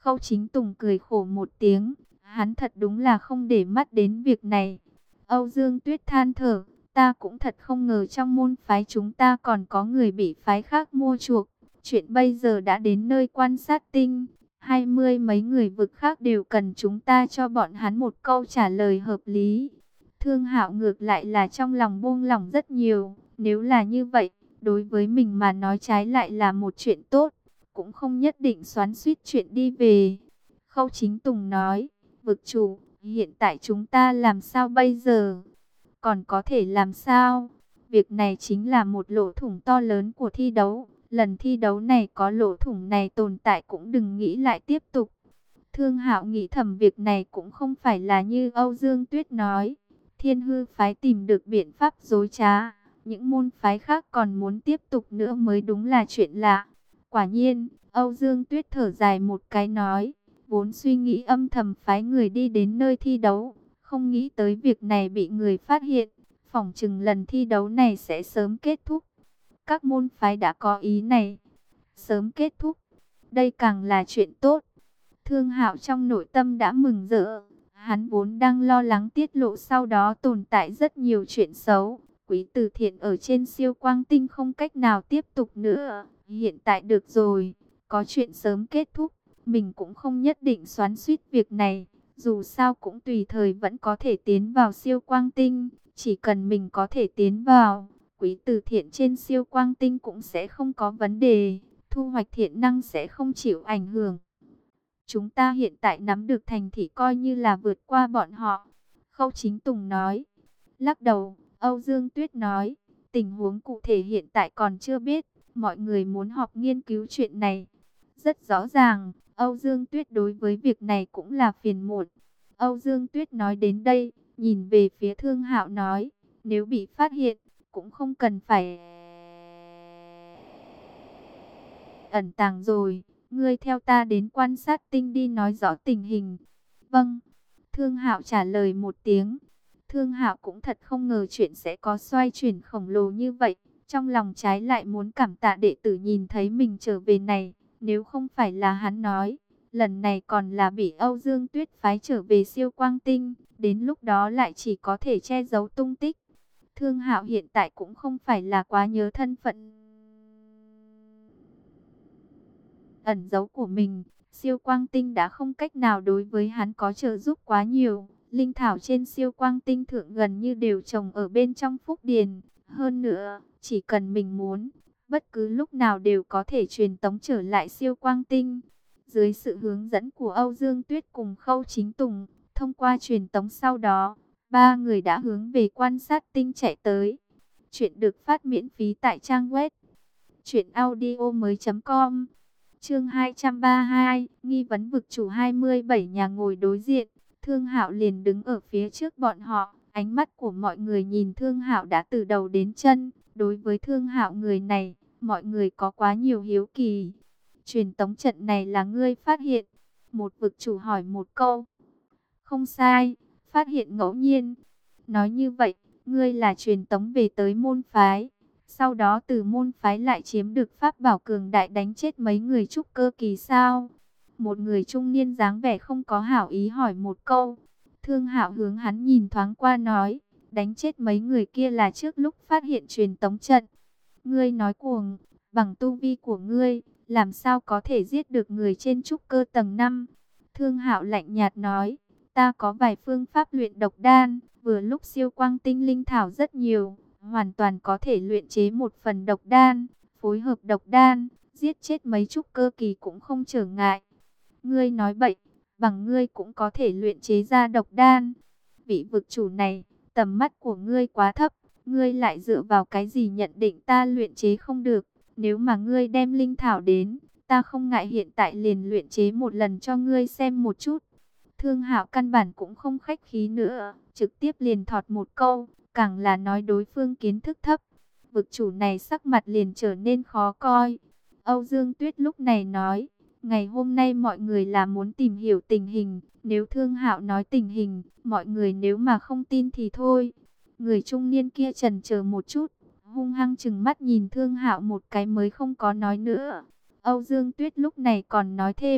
Khâu Chính Tùng cười khổ một tiếng, hắn thật đúng là không để mắt đến việc này. Âu Dương Tuyết than thở, ta cũng thật không ngờ trong môn phái chúng ta còn có người bị phái khác mua chuộc. Chuyện bây giờ đã đến nơi quan sát tinh, 20 mấy người vực khác đều cần chúng ta cho bọn hắn một câu trả lời hợp lý. Thương Hạo ngược lại là trong lòng buông lỏng rất nhiều, nếu là như vậy, đối với mình mà nói trái lại là một chuyện tốt, cũng không nhất định xoắn xuýt chuyện đi về. Khâu Chính Tùng nói, vực chủ, hiện tại chúng ta làm sao bây giờ? Còn có thể làm sao? Việc này chính là một lỗ thủng to lớn của thi đấu. Lần thi đấu này có lỗ thủng này tồn tại cũng đừng nghĩ lại tiếp tục. Thương Hạo nghĩ thầm việc này cũng không phải là như Âu Dương Tuyết nói. Thiên Hư phái tìm được biện pháp dối trá. Những môn phái khác còn muốn tiếp tục nữa mới đúng là chuyện lạ. Quả nhiên, Âu Dương Tuyết thở dài một cái nói. Vốn suy nghĩ âm thầm phái người đi đến nơi thi đấu. Không nghĩ tới việc này bị người phát hiện. Phỏng chừng lần thi đấu này sẽ sớm kết thúc. Các môn phái đã có ý này. Sớm kết thúc. Đây càng là chuyện tốt. Thương Hạo trong nội tâm đã mừng rỡ. Hắn vốn đang lo lắng tiết lộ sau đó tồn tại rất nhiều chuyện xấu. Quý từ thiện ở trên siêu quang tinh không cách nào tiếp tục nữa. Hiện tại được rồi. Có chuyện sớm kết thúc. Mình cũng không nhất định xoắn xuýt việc này. Dù sao cũng tùy thời vẫn có thể tiến vào siêu quang tinh. Chỉ cần mình có thể tiến vào, quý từ thiện trên siêu quang tinh cũng sẽ không có vấn đề. Thu hoạch thiện năng sẽ không chịu ảnh hưởng. Chúng ta hiện tại nắm được thành thị coi như là vượt qua bọn họ. Khâu Chính Tùng nói. Lắc đầu, Âu Dương Tuyết nói. Tình huống cụ thể hiện tại còn chưa biết. Mọi người muốn họp nghiên cứu chuyện này. Rất rõ ràng, Âu Dương Tuyết đối với việc này cũng là phiền muộn. Âu Dương Tuyết nói đến đây, nhìn về phía Thương Hạo nói. Nếu bị phát hiện, cũng không cần phải ẩn tàng rồi. Ngươi theo ta đến quan sát tinh đi nói rõ tình hình. Vâng. Thương Hạo trả lời một tiếng. Thương Hạo cũng thật không ngờ chuyện sẽ có xoay chuyển khổng lồ như vậy. Trong lòng trái lại muốn cảm tạ đệ tử nhìn thấy mình trở về này. Nếu không phải là hắn nói, lần này còn là bị Âu Dương Tuyết phái trở về siêu quang tinh. Đến lúc đó lại chỉ có thể che giấu tung tích. Thương Hạo hiện tại cũng không phải là quá nhớ thân phận ẩn giấu của mình. Siêu quang tinh đã không cách nào đối với hắn có trợ giúp quá nhiều. Linh thảo trên siêu quang tinh thượng gần như đều trồng ở bên trong phúc điền. Hơn nữa, chỉ cần mình muốn, bất cứ lúc nào đều có thể truyền tống trở lại siêu quang tinh. Dưới sự hướng dẫn của Âu Dương Tuyết cùng Khâu Chính Tùng, thông qua truyền tống sau đó, ba người đã hướng về quan sát tinh chạy tới. Chuyện được phát miễn phí tại trang web truyệnaudiomoi.com. Chương 232, nghi vấn vực chủ 27 nhà ngồi đối diện, Thương Hạo liền đứng ở phía trước bọn họ, ánh mắt của mọi người nhìn Thương Hạo đã từ đầu đến chân, đối với Thương Hạo người này, mọi người có quá nhiều hiếu kỳ. Truyền tống trận này là ngươi phát hiện? Một vực chủ hỏi một câu. Không sai, phát hiện ngẫu nhiên. Nói như vậy, ngươi là truyền tống về tới môn phái. Sau đó từ môn phái lại chiếm được pháp bảo cường đại đánh chết mấy người trúc cơ kỳ sao? Một người trung niên dáng vẻ không có hảo ý hỏi một câu. Thương Hạo hướng hắn nhìn thoáng qua nói, đánh chết mấy người kia là trước lúc phát hiện truyền tống trận. Ngươi nói cuồng, bằng tu vi của ngươi, làm sao có thể giết được người trên trúc cơ tầng 5? Thương Hạo lạnh nhạt nói, ta có vài phương pháp luyện độc đan, vừa lúc siêu quang tinh linh thảo rất nhiều, hoàn toàn có thể luyện chế một phần độc đan, phối hợp độc đan, giết chết mấy trúc cơ kỳ cũng không trở ngại. Ngươi nói bậy, bằng ngươi cũng có thể luyện chế ra độc đan. Vị vực chủ này, tầm mắt của ngươi quá thấp, ngươi lại dựa vào cái gì nhận định ta luyện chế không được? Nếu mà ngươi đem linh thảo đến, ta không ngại hiện tại liền luyện chế một lần cho ngươi xem một chút. Thương Hạo căn bản cũng không khách khí nữa, trực tiếp liền thọt một câu, càng là nói đối phương kiến thức thấp. Vực chủ này sắc mặt liền trở nên khó coi. Âu Dương Tuyết lúc này nói, ngày hôm nay mọi người là muốn tìm hiểu tình hình, nếu Thương Hạo nói tình hình, mọi người nếu mà không tin thì thôi. Người trung niên kia chần chờ một chút, hung hăng chừng mắt nhìn Thương Hạo một cái mới không có nói nữa. Âu Dương Tuyết lúc này còn nói thêm,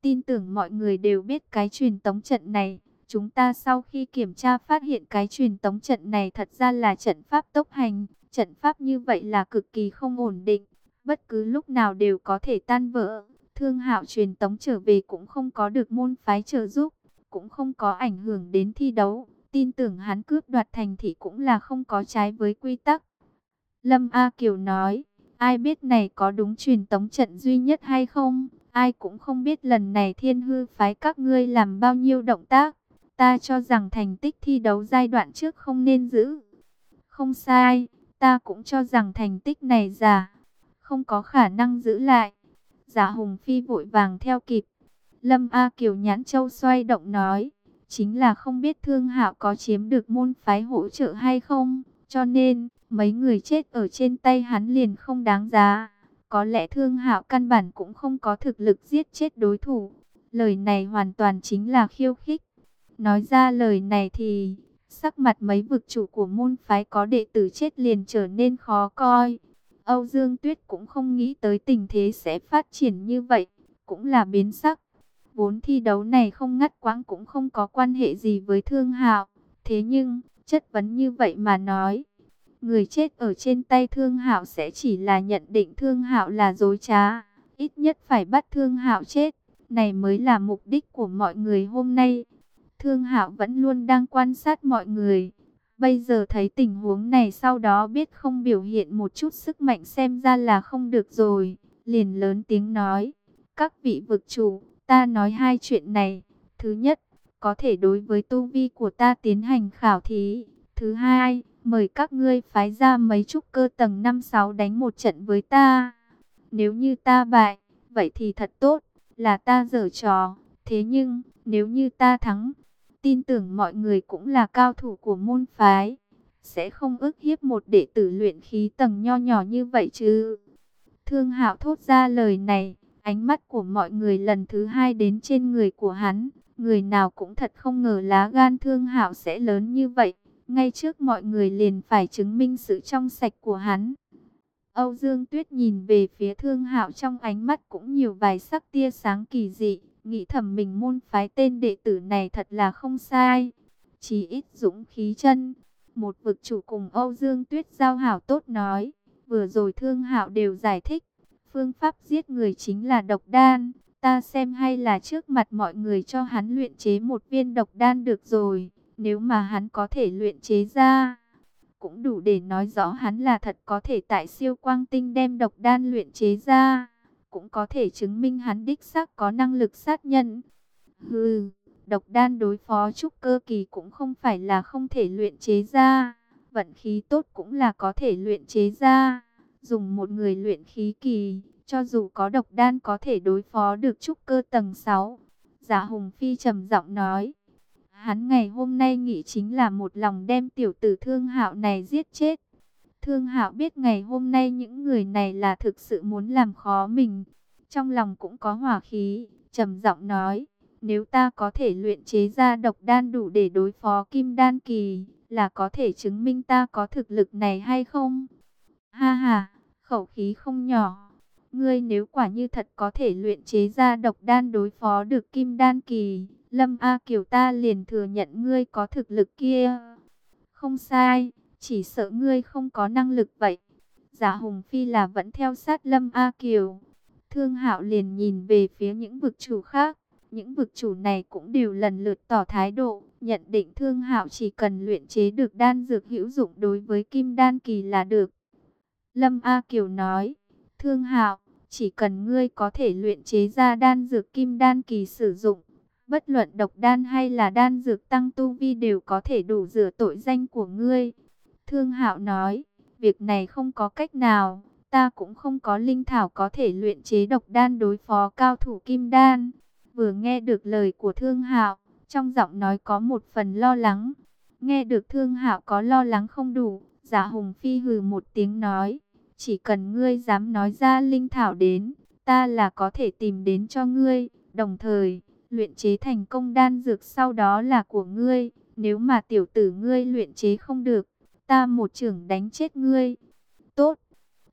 tin tưởng mọi người đều biết cái truyền tống trận này. Chúng ta sau khi kiểm tra phát hiện cái truyền tống trận này thật ra là trận pháp tốc hành. Trận pháp như vậy là cực kỳ không ổn định, bất cứ lúc nào đều có thể tan vỡ. Thương Hạo truyền tống trở về cũng không có được môn phái trợ giúp, cũng không có ảnh hưởng đến thi đấu. Tin tưởng hắn cướp đoạt thành thị cũng là không có trái với quy tắc. Lâm A Kiều nói, ai biết này có đúng truyền tống trận duy nhất hay không? Ai cũng không biết lần này Thiên Hư phái các ngươi làm bao nhiêu động tác. Ta cho rằng thành tích thi đấu giai đoạn trước không nên giữ. Không sai, ta cũng cho rằng thành tích này giả, không có khả năng giữ lại. Giả Hùng Phi vội vàng theo kịp. Lâm A Kiều nhãn châu xoay động nói, chính là không biết Thương Hạo có chiếm được môn phái hỗ trợ hay không, cho nên mấy người chết ở trên tay hắn liền không đáng giá. Có lẽ Thương Hạo căn bản cũng không có thực lực giết chết đối thủ. Lời này hoàn toàn chính là khiêu khích. Nói ra lời này thì sắc mặt mấy vực chủ của môn phái có đệ tử chết liền trở nên khó coi. Âu Dương Tuyết cũng không nghĩ tới tình thế sẽ phát triển như vậy, cũng là biến sắc. Vốn thi đấu này không ngắt quãng cũng không có quan hệ gì với Thương Hạo, thế nhưng chất vấn như vậy mà nói, người chết ở trên tay Thương Hạo sẽ chỉ là nhận định Thương Hạo là dối trá, ít nhất phải bắt Thương Hạo chết, này mới là mục đích của mọi người hôm nay. Thương Hạo vẫn luôn đang quan sát mọi người. Bây giờ thấy tình huống này sau đó biết không biểu hiện một chút sức mạnh xem ra là không được rồi. Liền lớn tiếng nói, các vị vực chủ, ta nói hai chuyện này. Thứ nhất, có thể đối với tu vi của ta tiến hành khảo thí. Thứ hai, mời các ngươi phái ra mấy trúc cơ tầng 5-6 đánh một trận với ta. Nếu như ta bại, vậy thì thật tốt, là ta giở trò. Thế nhưng, nếu như ta thắng, tin tưởng mọi người cũng là cao thủ của môn phái, sẽ không ức hiếp một đệ tử luyện khí tầng nho nhỏ như vậy chứ. Thương Hạo thốt ra lời này, ánh mắt của mọi người lần thứ hai đến trên người của hắn. Người nào cũng thật không ngờ lá gan Thương Hạo sẽ lớn như vậy. Ngay trước mọi người liền phải chứng minh sự trong sạch của hắn. Âu Dương Tuyết nhìn về phía Thương Hạo trong ánh mắt cũng nhiều vài sắc tia sáng kỳ dị. Nghĩ thầm mình môn phái tên đệ tử này thật là không sai. Chỉ ít dũng khí chân. Một vực chủ cùng Âu Dương Tuyết giao hảo tốt nói. Vừa rồi Thương Hạo đều giải thích. Phương pháp giết người chính là độc đan. Ta xem hay là trước mặt mọi người cho hắn luyện chế một viên độc đan được rồi. Nếu mà hắn có thể luyện chế ra, cũng đủ để nói rõ hắn là thật có thể tại siêu quang tinh đem độc đan luyện chế ra. Cũng có thể chứng minh hắn đích xác có năng lực sát nhân. Hừ, độc đan đối phó trúc cơ kỳ cũng không phải là không thể luyện chế ra. Vận khí tốt cũng là có thể luyện chế ra. Dùng một người luyện khí kỳ, cho dù có độc đan có thể đối phó được trúc cơ tầng 6. Giả Hùng Phi trầm giọng nói. Hắn ngày hôm nay nghĩ chính là một lòng đem tiểu tử Thương Hạo này giết chết. Thương Hạo biết ngày hôm nay những người này là thực sự muốn làm khó mình. Trong lòng cũng có hỏa khí, trầm giọng nói, nếu ta có thể luyện chế ra độc đan đủ để đối phó kim đan kỳ, là có thể chứng minh ta có thực lực này hay không? Ha ha, khẩu khí không nhỏ. Ngươi nếu quả như thật có thể luyện chế ra độc đan đối phó được kim đan kỳ, Lâm A Kiều ta liền thừa nhận ngươi có thực lực kia. Không sai, chỉ sợ ngươi không có năng lực vậy. Giả Hùng Phi là vẫn theo sát Lâm A Kiều. Thương Hạo liền nhìn về phía những vực chủ khác. Những vực chủ này cũng đều lần lượt tỏ thái độ, nhận định Thương Hạo chỉ cần luyện chế được đan dược hữu dụng đối với kim đan kỳ là được. Lâm A Kiều nói, Thương Hạo, chỉ cần ngươi có thể luyện chế ra đan dược kim đan kỳ sử dụng, bất luận độc đan hay là đan dược tăng tu vi đều có thể đủ rửa tội danh của ngươi. Thương Hạo nói, việc này không có cách nào, ta cũng không có linh thảo có thể luyện chế độc đan đối phó cao thủ kim đan. Vừa nghe được lời của Thương Hạo, trong giọng nói có một phần lo lắng. Nghe được Thương Hạo có lo lắng không đủ, Giả Hùng Phi hừ một tiếng nói, chỉ cần ngươi dám nói ra linh thảo đến, ta là có thể tìm đến cho ngươi, đồng thời luyện chế thành công đan dược sau đó là của ngươi. Nếu mà tiểu tử ngươi luyện chế không được, ta một chưởng đánh chết ngươi. Tốt.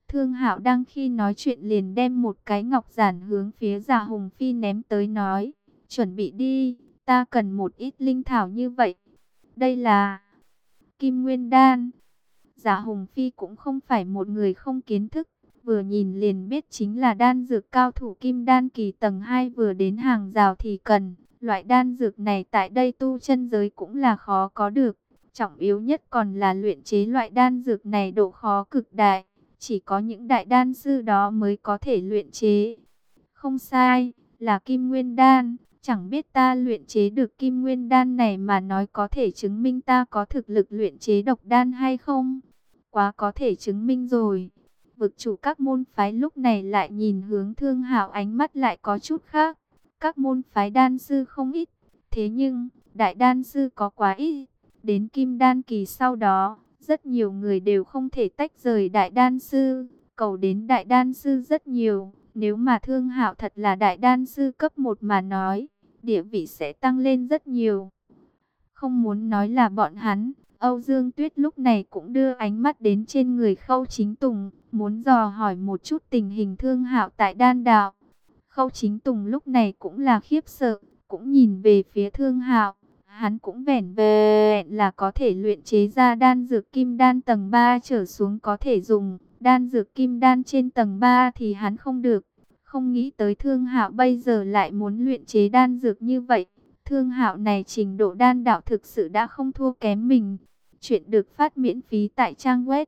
Thương Hạo đang khi nói chuyện liền đem một cái ngọc giản hướng phía Dạ Hùng Phi ném tới nói, chuẩn bị đi, ta cần một ít linh thảo như vậy. Đây là Kim Nguyên Đan. Dạ Hùng Phi cũng không phải một người không kiến thức, vừa nhìn liền biết chính là đan dược cao thủ kim đan kỳ tầng 2 vừa đến hàng rào thì cần. Loại đan dược này tại đây tu chân giới cũng là khó có được. Trọng yếu nhất còn là luyện chế loại đan dược này độ khó cực đại. Chỉ có những đại đan sư đó mới có thể luyện chế. Không sai, là Kim Nguyên Đan. Chẳng biết ta luyện chế được Kim Nguyên Đan này mà nói có thể chứng minh ta có thực lực luyện chế độc đan hay không? Quá có thể chứng minh rồi. Vực chủ các môn phái lúc này lại nhìn hướng Thương Hạo, ánh mắt lại có chút khác. Các môn phái đan sư không ít, thế nhưng đại đan sư có quá ít. Đến kim đan kỳ sau đó, rất nhiều người đều không thể tách rời đại đan sư, cầu đến đại đan sư rất nhiều. Nếu mà Thương Hạo thật là đại đan sư cấp 1 mà nói, địa vị sẽ tăng lên rất nhiều. Không muốn nói là bọn hắn, Âu Dương Tuyết lúc này cũng đưa ánh mắt đến trên người Khâu Chính Tùng, muốn dò hỏi một chút tình hình Thương Hạo tại đan đạo. Khâu Chính Tùng lúc này cũng là khiếp sợ, cũng nhìn về phía Thương Hạo. Hắn cũng vẻn vẹn là có thể luyện chế ra đan dược kim đan tầng 3 trở xuống có thể dùng. Đan dược kim đan trên tầng 3 thì hắn không được. Không nghĩ tới Thương Hạo bây giờ lại muốn luyện chế đan dược như vậy. Thương Hạo này trình độ đan đạo thực sự đã không thua kém mình. Chuyện được phát miễn phí tại trang web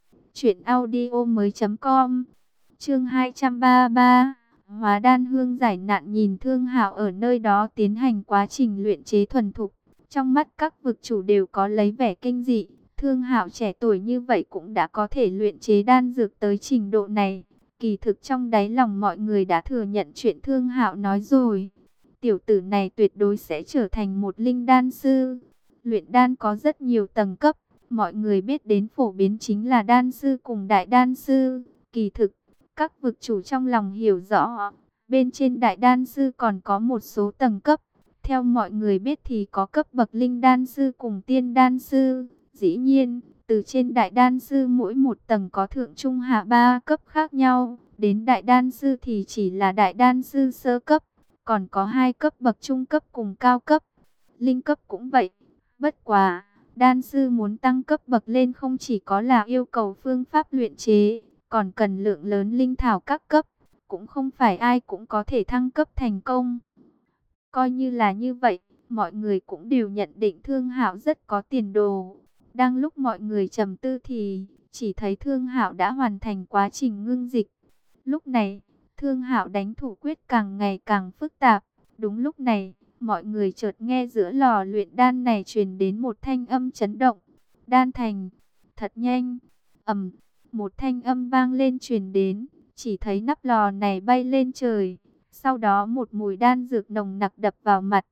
truyệnaudiomoi.com. Chương 233. Hóa đan hương giải nạn. Nhìn Thương Hạo ở nơi đó tiến hành quá trình luyện chế thuần thục, trong mắt các vực chủ đều có lấy vẻ kinh dị. Thương Hạo trẻ tuổi như vậy cũng đã có thể luyện chế đan dược tới trình độ này. Kỳ thực trong đáy lòng mọi người đã thừa nhận chuyện Thương Hạo nói rồi. Tiểu tử này tuyệt đối sẽ trở thành một linh đan sư. Luyện đan có rất nhiều tầng cấp, mọi người biết đến phổ biến chính là đan sư cùng đại đan sư. Kỳ thực, các vực chủ trong lòng hiểu rõ, bên trên đại đan sư còn có một số tầng cấp. Theo mọi người biết thì có cấp bậc linh đan sư cùng tiên đan sư. Dĩ nhiên, từ trên đại đan sư mỗi một tầng có thượng trung hạ 3 cấp khác nhau. Đến đại đan sư thì chỉ là đại đan sư sơ cấp. Còn có 2 cấp bậc trung cấp cùng cao cấp. Linh cấp cũng vậy. Bất quá, đan sư muốn tăng cấp bậc lên không chỉ có là yêu cầu phương pháp luyện chế, còn cần lượng lớn linh thảo các cấp. Cũng không phải ai cũng có thể thăng cấp thành công. Coi như là như vậy, mọi người cũng đều nhận định Thương Hạo rất có tiền đồ. Đang lúc mọi người trầm tư thì chỉ thấy Thương Hạo đã hoàn thành quá trình ngưng dịch. Lúc này, Thương Hạo đánh thủ quyết càng ngày càng phức tạp. Đúng lúc này, mọi người chợt nghe giữa lò luyện đan này truyền đến một thanh âm chấn động. Đan thành, thật nhanh. Một thanh âm vang lên truyền đến, chỉ thấy nắp lò này bay lên trời. Sau đó một mùi đan dược nồng nặc đập vào mặt.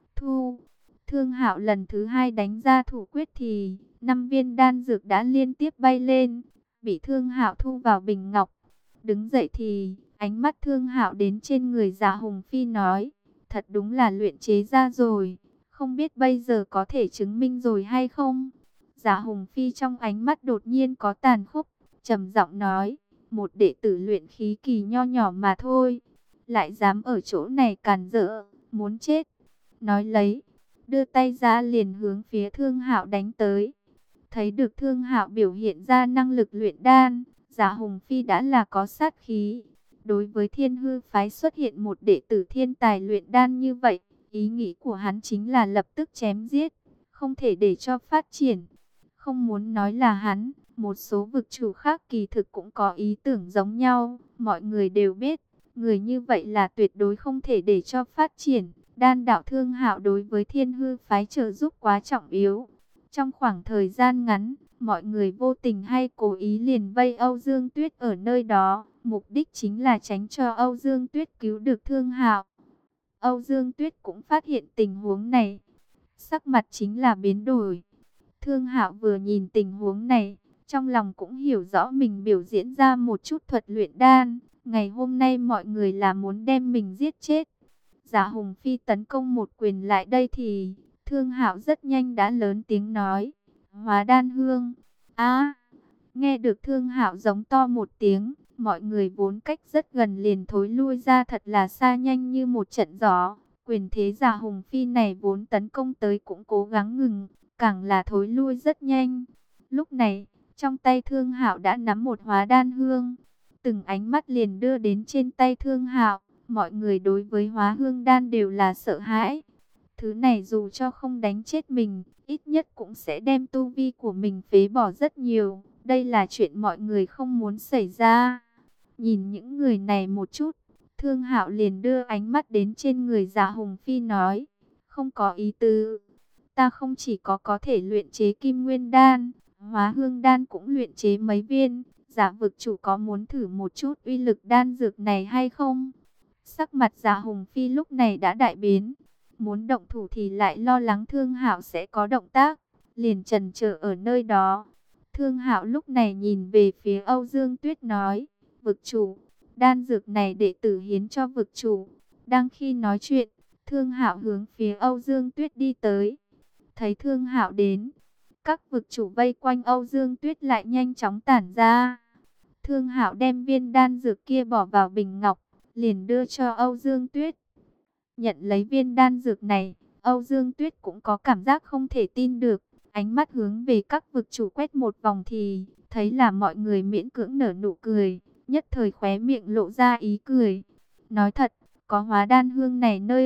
Thương Hạo lần thứ 2 đánh ra thủ quyết thì 5 viên đan dược đã liên tiếp bay lên, bị Thương Hạo thu vào bình ngọc. Đứng dậy thì ánh mắt Thương Hạo đến trên người Dạ Hùng Phi nói, thật đúng là luyện chế ra rồi, không biết bây giờ có thể chứng minh rồi hay không. Dạ Hùng Phi trong ánh mắt đột nhiên có tàn khốc, trầm giọng nói, một đệ tử luyện khí kỳ nho nhỏ mà thôi, lại dám ở chỗ này càn rỡ, muốn chết. Nói lấy, đưa tay ra liền hướng phía Thương Hạo đánh tới. Thấy được Thương Hạo biểu hiện ra năng lực luyện đan, Dạ Hùng Phi đã là có sát khí. Đối với Thiên Hư phái xuất hiện một đệ tử thiên tài luyện đan như vậy, ý nghĩ của hắn chính là lập tức chém giết, không thể để cho phát triển. Không muốn nói là hắn, một số vực chủ khác kỳ thực cũng có ý tưởng giống nhau. Mọi người đều biết, người như vậy là tuyệt đối không thể để cho phát triển. Đan đạo Thương Hạo đối với Thiên Hư phái trợ giúp quá trọng yếu. Trong khoảng thời gian ngắn, mọi người vô tình hay cố ý liền vây Âu Dương Tuyết ở nơi đó. Mục đích chính là tránh cho Âu Dương Tuyết cứu được Thương Hạo. Âu Dương Tuyết cũng phát hiện tình huống này. Sắc mặt chính là biến đổi. Thương Hạo vừa nhìn tình huống này, trong lòng cũng hiểu rõ mình biểu diễn ra một chút thuật luyện đan. Ngày hôm nay mọi người là muốn đem mình giết chết. Dạ Hùng Phi tấn công một quyền lại đây thì Thương Hạo rất nhanh đã lớn tiếng nói, hóa đan hương. Nghe được Thương Hạo giống to một tiếng, mọi người vốn cách rất gần liền thối lui ra thật là xa, nhanh như một trận gió. Quyền thế giả Hùng Phi này vốn tấn công tới cũng cố gắng ngừng, càng là thối lui rất nhanh. Lúc này, trong tay Thương Hạo đã nắm một hóa đan hương. Từng ánh mắt liền đưa đến trên tay Thương Hạo, mọi người đối với hóa hương đan đều là sợ hãi. Thứ này dù cho không đánh chết mình, ít nhất cũng sẽ đem tu vi của mình phế bỏ rất nhiều. Đây là chuyện mọi người không muốn xảy ra. Nhìn những người này một chút, Thương Hạo liền đưa ánh mắt đến trên người Dạ Hùng Phi nói, không có ý tứ. Ta không chỉ có thể luyện chế kim nguyên đan, hóa hương đan cũng luyện chế mấy viên. Dạ vực chủ có muốn thử một chút uy lực đan dược này hay không? Sắc mặt Dạ Hùng Phi lúc này đã đại biến. Muốn động thủ thì lại lo lắng Thương Hạo sẽ có động tác, liền chần chờ ở nơi đó. Thương Hạo lúc này nhìn về phía Âu Dương Tuyết nói, vực chủ, đan dược này đệ tử hiến cho vực chủ. Đang khi nói chuyện, Thương Hạo hướng phía Âu Dương Tuyết đi tới. Thấy Thương Hạo đến, các vực chủ vây quanh Âu Dương Tuyết lại nhanh chóng tản ra. Thương Hạo đem viên đan dược kia bỏ vào bình ngọc, liền đưa cho Âu Dương Tuyết. Nhận lấy viên đan dược này, Âu Dương Tuyết cũng có cảm giác không thể tin được. Ánh mắt hướng về các vực chủ quét một vòng thì thấy là mọi người miễn cưỡng nở nụ cười, nhất thời khóe miệng lộ ra ý cười. Nói thật, có hóa đan hương này nơi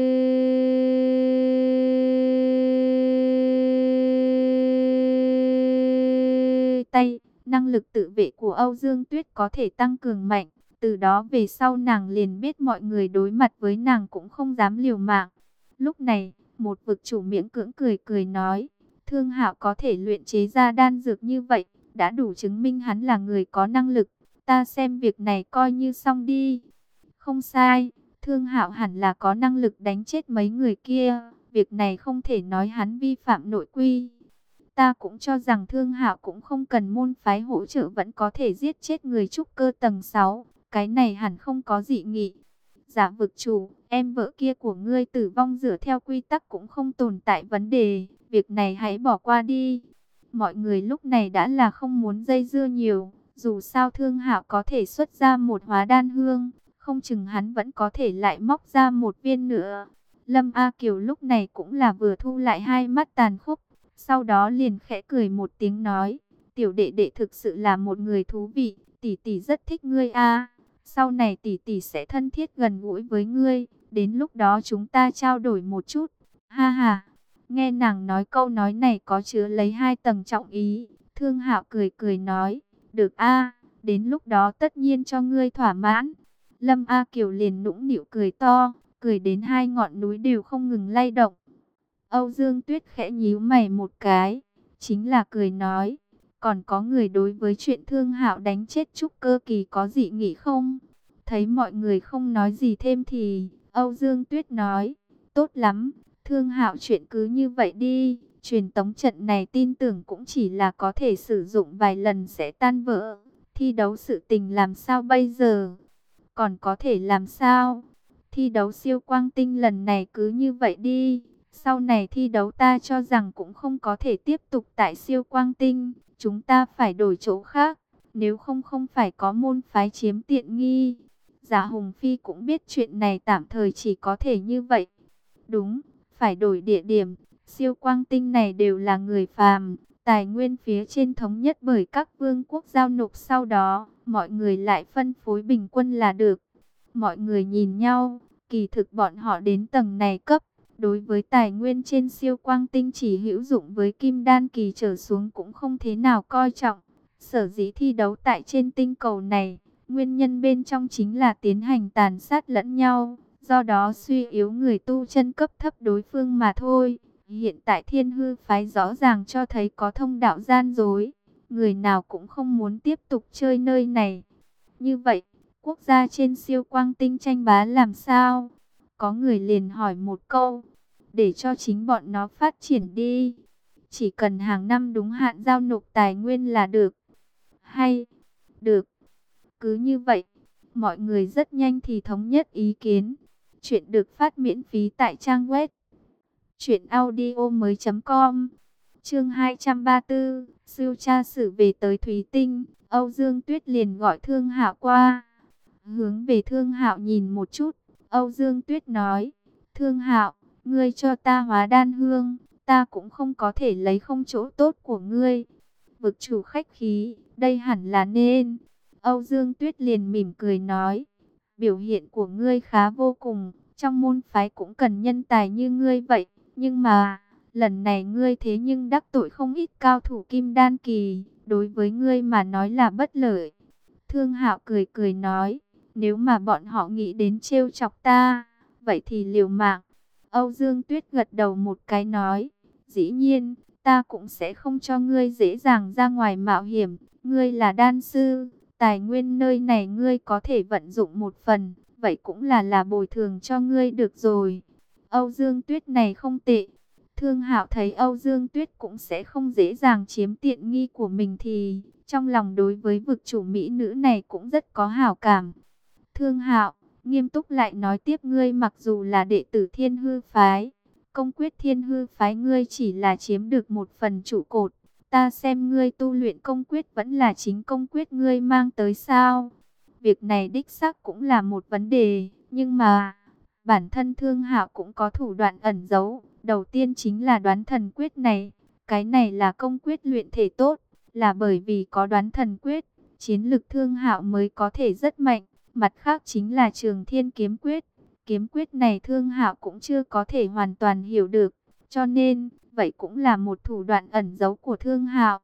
tay, năng lực tự vệ của Âu Dương Tuyết có thể tăng cường mạnh. Từ đó về sau nàng liền biết mọi người đối mặt với nàng cũng không dám liều mạng. Lúc này, một vực chủ miễn cưỡng cười cười nói, Thương Hạo có thể luyện chế ra đan dược như vậy, đã đủ chứng minh hắn là người có năng lực. Ta xem việc này coi như xong đi. Không sai, Thương Hạo hẳn là có năng lực đánh chết mấy người kia. Việc này không thể nói hắn vi phạm nội quy. Ta cũng cho rằng Thương Hạo cũng không cần môn phái hỗ trợ vẫn có thể giết chết người trúc cơ tầng 6. Cái này hẳn không có dị nghị. Dạ vực chủ, em vợ kia của ngươi tử vong dựa theo quy tắc cũng không tồn tại vấn đề. Việc này hãy bỏ qua đi. Mọi người lúc này đã là không muốn dây dưa nhiều. Dù sao Thương Hạo có thể xuất ra một hóa đan hương, không chừng hắn vẫn có thể lại móc ra một viên nữa. Lâm A Kiều lúc này cũng là vừa thu lại hai mắt tàn khốc. Sau đó liền khẽ cười một tiếng nói, tiểu đệ đệ thực sự là một người thú vị, tỷ tỷ rất thích ngươi a. Sau này tỷ tỷ sẽ thân thiết gần gũi với ngươi, đến lúc đó chúng ta trao đổi một chút. Ha ha. Nghe nàng nói câu nói này có chứa lấy hai tầng trọng ý, Thương Hạo cười cười nói, được a, đến lúc đó tất nhiên cho ngươi thỏa mãn. Lâm A Kiều liền nũng nịu cười to, cười đến hai ngọn núi đều không ngừng lay động. Âu Dương Tuyết khẽ nhíu mày một cái, chính là cười nói, còn có người đối với chuyện Thương Hạo đánh chết trúc cơ kỳ có dị nghị không? Thấy mọi người không nói gì thêm thì Âu Dương Tuyết nói, tốt lắm, Thương Hạo chuyện cứ như vậy đi, truyền tống trận này tin tưởng cũng chỉ là có thể sử dụng vài lần sẽ tan vỡ, thi đấu sự tình làm sao bây giờ? Còn có thể làm sao? Thi đấu siêu quang tinh lần này cứ như vậy đi. Sau này thi đấu ta cho rằng cũng không có thể tiếp tục tại siêu quang tinh. Chúng ta phải đổi chỗ khác. Nếu không không phải có môn phái chiếm tiện nghi. Dạ Hùng Phi cũng biết chuyện này tạm thời chỉ có thể như vậy. Đúng, phải đổi địa điểm. Siêu quang tinh này đều là người phàm. Tài nguyên phía trên thống nhất bởi các vương quốc giao nộp, sau đó mọi người lại phân phối bình quân là được. Mọi người nhìn nhau, kỳ thực bọn họ đến tầng này cấp. Đối với tài nguyên trên siêu quang tinh chỉ hữu dụng với kim đan kỳ trở xuống cũng không thế nào coi trọng. Sở dĩ thi đấu tại trên tinh cầu này, nguyên nhân bên trong chính là tiến hành tàn sát lẫn nhau. Do đó suy yếu người tu chân cấp thấp đối phương mà thôi. Hiện tại Thiên Hư phái rõ ràng cho thấy có thông đạo gian dối. Người nào cũng không muốn tiếp tục chơi nơi này. Như vậy, quốc gia trên siêu quang tinh tranh bá làm sao? Có người liền hỏi một câu, để cho chính bọn nó phát triển đi. Chỉ cần hàng năm đúng hạn giao nộp tài nguyên là được. Hay, được. Cứ như vậy, mọi người rất nhanh thì thống nhất ý kiến. Chuyện được phát miễn phí tại trang web truyệnaudiomoi.com. Chương 234, siêu tra sử về tới Thúy Tinh, Âu Dương Tuyết liền gọi Thương Hạo qua. Hướng về Thương Hạo nhìn một chút, Âu Dương Tuyết nói, Thương Hạo, ngươi cho ta hóa đan hương, ta cũng không có thể lấy không chỗ tốt của ngươi. Vực chủ khách khí, đây hẳn là nên. Âu Dương Tuyết liền mỉm cười nói, biểu hiện của ngươi khá vô cùng, trong môn phái cũng cần nhân tài như ngươi vậy, nhưng mà lần này ngươi thế nhưng đắc tội không ít cao thủ kim đan kỳ, đối với ngươi mà nói là bất lợi. Thương Hạo cười cười nói, nếu mà bọn họ nghĩ đến trêu chọc ta, vậy thì liều mạng. Âu Dương Tuyết gật đầu một cái nói, dĩ nhiên, ta cũng sẽ không cho ngươi dễ dàng ra ngoài mạo hiểm, ngươi là đan sư, tài nguyên nơi này ngươi có thể vận dụng một phần, vậy cũng là bồi thường cho ngươi được rồi. Âu Dương Tuyết này không tệ. Thương Hạo thấy Âu Dương Tuyết cũng sẽ không dễ dàng chiếm tiện nghi của mình thì trong lòng đối với vực chủ mỹ nữ này cũng rất có hảo cảm. Thương Hạo nghiêm túc lại nói tiếp, ngươi mặc dù là đệ tử Thiên Hư phái, công quyết Thiên Hư phái ngươi chỉ là chiếm được một phần trụ cột. Ta xem ngươi tu luyện công quyết vẫn là chính công quyết ngươi mang tới sao? Việc này đích xác cũng là một vấn đề, nhưng mà bản thân Thương Hạo cũng có thủ đoạn ẩn giấu. Đầu tiên chính là đoán thần quyết này. Cái này là công quyết luyện thể tốt, là bởi vì có đoán thần quyết, chiến lực Thương Hạo mới có thể rất mạnh. Mặt khác chính là Trường Thiên kiếm quyết. Kiếm quyết này Thương Hạo cũng chưa có thể hoàn toàn hiểu được, cho nên vậy cũng là một thủ đoạn ẩn giấu của Thương Hạo.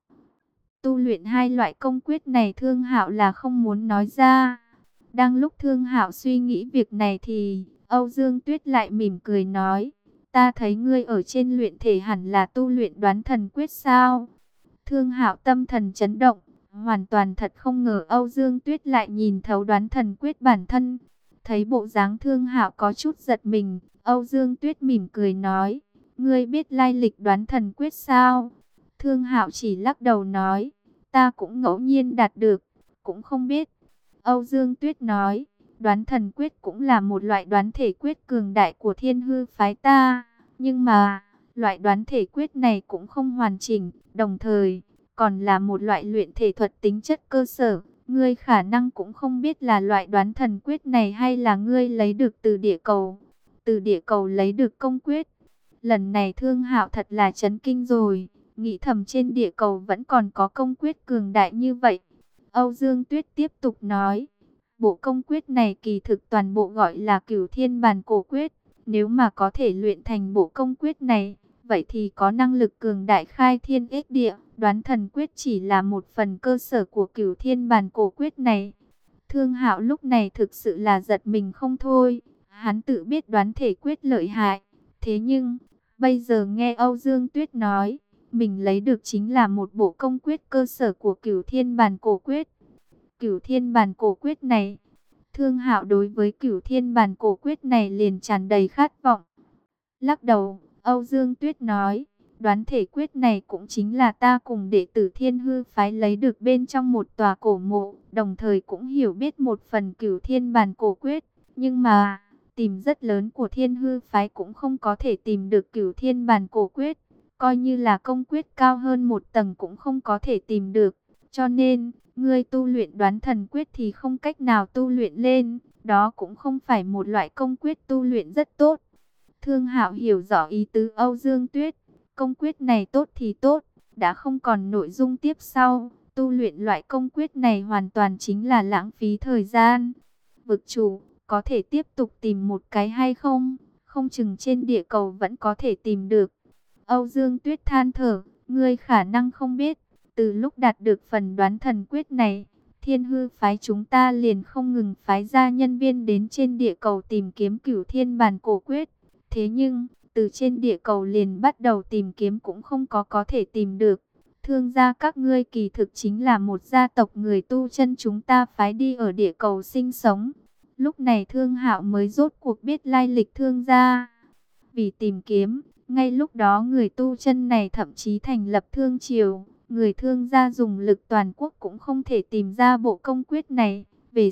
Tu luyện hai loại công quyết này Thương Hạo là không muốn nói ra. Đang lúc Thương Hạo suy nghĩ việc này thì Âu Dương Tuyết lại mỉm cười nói, ta thấy ngươi ở trên luyện thể hẳn là tu luyện đoán thần quyết sao? Thương Hạo tâm thần chấn động, hoàn toàn thật không ngờ Âu Dương Tuyết lại nhìn thấu đoán thần quyết bản thân. Thấy bộ dáng Thương Hạo có chút giật mình, Âu Dương Tuyết mỉm cười nói, ngươi biết lai lịch đoán thần quyết sao? Thương Hạo chỉ lắc đầu nói, ta cũng ngẫu nhiên đạt được, cũng không biết. Âu Dương Tuyết nói, đoán thần quyết cũng là một loại đoán thể quyết cường đại của Thiên Hư phái ta, nhưng mà loại đoán thể quyết này cũng không hoàn chỉnh, đồng thời còn là một loại luyện thể thuật tính chất cơ sở. Ngươi khả năng cũng không biết là loại đoán thần quyết này hay là ngươi lấy được từ địa cầu. Từ địa cầu lấy được công quyết. Lần này Thương Hạo thật là chấn kinh rồi, nghĩ thầm trên địa cầu vẫn còn có công quyết cường đại như vậy. Âu Dương Tuyết tiếp tục nói, bộ công quyết này kỳ thực toàn bộ gọi là Cửu Thiên Bàn Cổ Quyết. Nếu mà có thể luyện thành bộ công quyết này, vậy thì có năng lực cường đại khai thiên ích địa. Đoán thần quyết chỉ là một phần cơ sở của Cửu Thiên Bàn Cổ Quyết này. Thương Hạo lúc này thực sự là giật mình không thôi. Hắn tự biết đoán thể quyết lợi hại, thế nhưng bây giờ nghe Âu Dương Tuyết nói, mình lấy được chính là một bộ công quyết cơ sở của Cửu Thiên Bàn Cổ Quyết. Cửu Thiên Bàn Cổ Quyết này, Thương Hạo đối với Cửu Thiên Bàn Cổ Quyết này liền tràn đầy khát vọng. Lắc đầu, Âu Dương Tuyết nói, đoán thể quyết này cũng chính là ta cùng đệ tử Thiên Hư phái lấy được bên trong một tòa cổ mộ, đồng thời cũng hiểu biết một phần Cửu Thiên Bàn Cổ Quyết, nhưng mà tìm rất lớn của Thiên Hư phái cũng không có thể tìm được Cửu Thiên Bàn Cổ Quyết, coi như là công quyết cao hơn một tầng cũng không có thể tìm được, cho nên ngươi tu luyện đoán thần quyết thì không cách nào tu luyện lên, đó cũng không phải một loại công quyết tu luyện rất tốt. Thương Hạo hiểu rõ ý tứ Âu Dương Tuyết, công quyết này tốt thì tốt, đã không còn nội dung tiếp sau, tu luyện loại công quyết này hoàn toàn chính là lãng phí thời gian. Vực chủ, có thể tiếp tục tìm một cái hay không? Không chừng trên địa cầu vẫn có thể tìm được. Âu Dương Tuyết than thở, ngươi khả năng không biết, từ lúc đạt được phần đoán thần quyết này, Thiên Hư phái chúng ta liền không ngừng phái ra nhân viên đến trên địa cầu tìm kiếm Cửu Thiên Bàn Cổ Quyết. Thế nhưng, từ trên địa cầu liền bắt đầu tìm kiếm cũng không có thể tìm được. Thương gia các ngươi kỳ thực chính là một gia tộc người tu chân chúng ta phái đi ở địa cầu sinh sống. Lúc này Thương Hạo mới rốt cuộc biết lai lịch Thương gia. Vì tìm kiếm, ngay lúc đó người tu chân này thậm chí thành lập thương triều. Người Thương gia dùng lực toàn quốc cũng không thể tìm ra bộ công quyết này. Về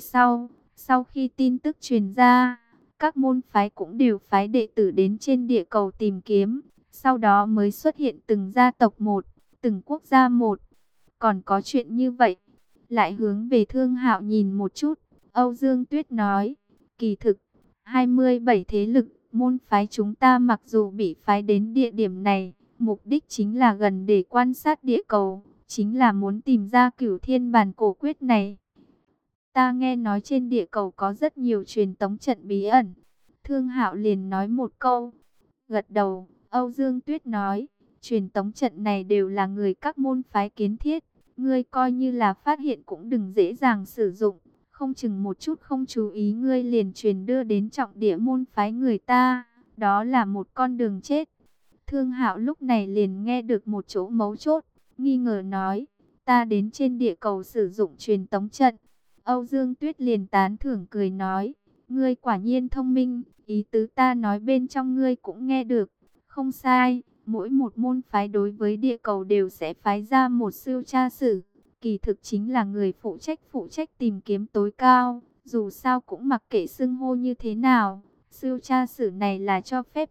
sau khi tin tức truyền ra, các môn phái cũng đều phái đệ tử đến trên địa cầu tìm kiếm. sau đó mới xuất hiện từng gia tộc một, từng quốc gia một. Còn có chuyện như vậy. Lại hướng về Thương Hạo nhìn một chút, Âu Dương Tuyết nói, kỳ thực, 27 thế lực, môn phái chúng ta mặc dù bị phái đến địa điểm này, mục đích chính là gần để quan sát địa cầu, chính là muốn tìm ra Cửu Thiên Bản Cổ Quyết này. Ta nghe nói trên địa cầu có rất nhiều truyền tống trận bí ẩn. Thương Hạo liền nói một câu. Gật đầu, Âu Dương Tuyết nói, truyền tống trận này đều là người các môn phái kiến thiết. Ngươi coi như là phát hiện cũng đừng dễ dàng sử dụng. Không chừng một chút không chú ý ngươi liền truyền đưa đến trọng địa môn phái người ta. Đó là một con đường chết. Thương Hạo lúc này liền nghe được một chỗ mấu chốt. Nghi ngờ nói, ta đến trên địa cầu sử dụng truyền tống trận. Âu Dương Tuyết liền tán thưởng cười nói, ngươi quả nhiên thông minh, ý tứ ta nói bên trong ngươi cũng nghe được. Không sai, mỗi một môn phái đối với địa cầu đều sẽ phái ra một siêu tra sử. Kỳ thực chính là người phụ trách tìm kiếm tối cao, dù sao cũng mặc kệ xưng hô như thế nào. Siêu tra sử này là cho phép.